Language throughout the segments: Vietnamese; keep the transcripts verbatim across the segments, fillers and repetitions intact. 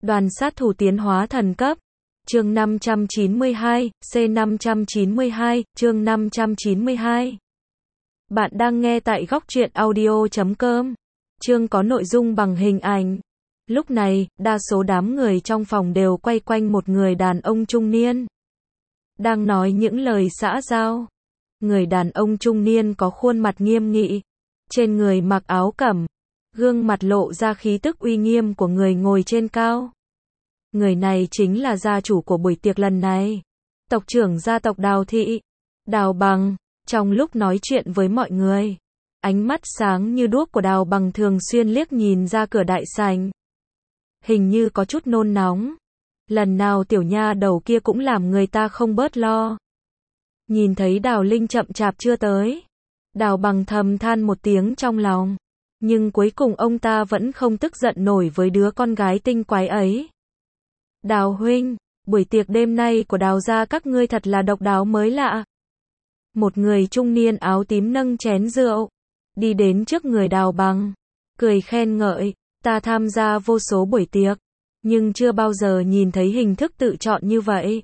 Đoàn sát thủ tiến hóa thần cấp. Chương năm trăm chín mươi hai, C năm trăm chín mươi hai, chương năm trăm chín mươi hai. Bạn đang nghe tại góc truyện audio chấm com. Chương có nội dung bằng hình ảnh. Lúc này, đa số đám người trong phòng đều quay quanh một người đàn ông trung niên, đang nói những lời xã giao. Người đàn ông trung niên có khuôn mặt nghiêm nghị, trên người mặc áo cẩm, gương mặt lộ ra khí tức uy nghiêm của người ngồi trên cao. Người này chính là gia chủ của buổi tiệc lần này, tộc trưởng gia tộc Đào Thị, Đào Bằng. Trong lúc nói chuyện với mọi người, ánh mắt sáng như đuốc của Đào Bằng thường xuyên liếc nhìn ra cửa đại sảnh, hình như có chút nôn nóng. Lần nào tiểu nha đầu kia cũng làm người ta không bớt lo. Nhìn thấy Đào Linh chậm chạp chưa tới, Đào Bằng thầm than một tiếng trong lòng, nhưng cuối cùng ông ta vẫn không tức giận nổi với đứa con gái tinh quái ấy. Đào huynh, buổi tiệc đêm nay của Đào gia các ngươi thật là độc đáo mới lạ. Một người trung niên áo tím nâng chén rượu, đi đến trước người Đào Bằng, cười khen ngợi, ta tham gia vô số buổi tiệc, nhưng chưa bao giờ nhìn thấy hình thức tự chọn như vậy.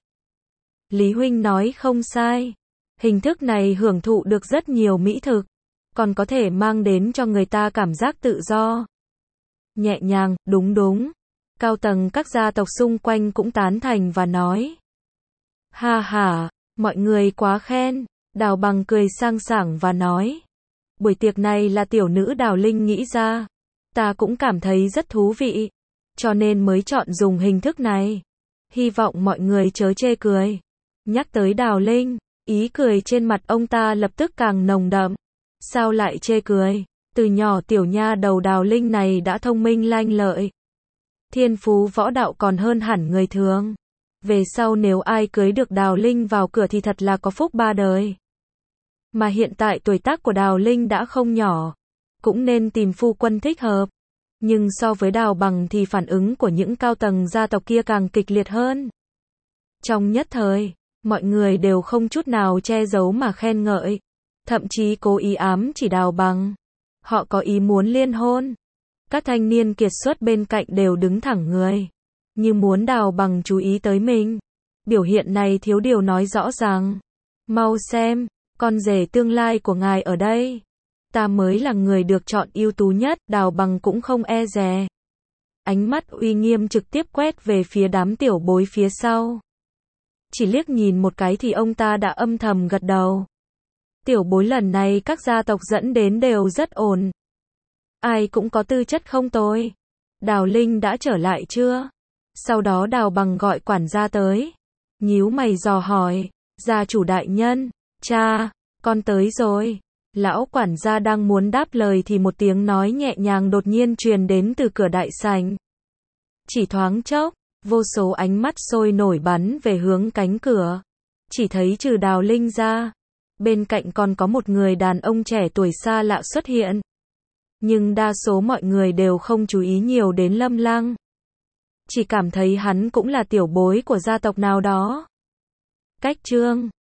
Lý huynh nói không sai, hình thức này hưởng thụ được rất nhiều mỹ thực, còn có thể mang đến cho người ta cảm giác tự do, nhẹ nhàng. Đúng đúng. Cao tầng các gia tộc xung quanh cũng tán thành và nói, ha ha, mọi người quá khen. Đào Bằng cười sang sảng và nói, buổi tiệc này là tiểu nữ Đào Linh nghĩ ra, ta cũng cảm thấy rất thú vị, cho nên mới chọn dùng hình thức này. Hy vọng mọi người chớ chê cười. Nhắc tới Đào Linh, ý cười trên mặt ông ta lập tức càng nồng đậm. Sao lại chê cười? Từ nhỏ tiểu nha đầu Đào Linh này đã thông minh lanh lợi, thiên phú võ đạo còn hơn hẳn người thường. Về sau nếu ai cưới được Đào Linh vào cửa thì thật là có phúc ba đời. Mà hiện tại tuổi tác của Đào Linh đã không nhỏ, cũng nên tìm phu quân thích hợp. Nhưng so với Đào Bằng thì phản ứng của những cao tầng gia tộc kia càng kịch liệt hơn. Trong nhất thời, mọi người đều không chút nào che giấu mà khen ngợi, thậm chí cố ý ám chỉ Đào Bằng. Họ có ý muốn liên hôn. Các thanh niên kiệt xuất bên cạnh đều đứng thẳng người, như muốn Đào Bằng chú ý tới mình. Biểu hiện này thiếu điều nói rõ ràng. Mau xem, con rể tương lai của ngài ở đây. Ta mới là người được chọn ưu tú nhất. Đào Bằng cũng không e dè, ánh mắt uy nghiêm trực tiếp quét về phía đám tiểu bối phía sau. Chỉ liếc nhìn một cái thì ông ta đã âm thầm gật đầu. Tiểu bối lần này các gia tộc dẫn đến đều rất ổn, ai cũng có tư chất không tồi. Đào Linh đã trở lại chưa? Sau đó Đào Bằng gọi quản gia tới, nhíu mày dò hỏi, gia chủ đại nhân, cha, con tới rồi. Lão quản gia đang muốn đáp lời thì một tiếng nói nhẹ nhàng đột nhiên truyền đến từ cửa đại sảnh. Chỉ thoáng chốc, vô số ánh mắt sôi nổi bắn về hướng cánh cửa. Chỉ thấy trừ Đào Linh ra, bên cạnh còn có một người đàn ông trẻ tuổi xa lạ xuất hiện. Nhưng đa số mọi người đều không chú ý nhiều đến Lâm Lăng, chỉ cảm thấy hắn cũng là tiểu bối của gia tộc nào đó. Cách chương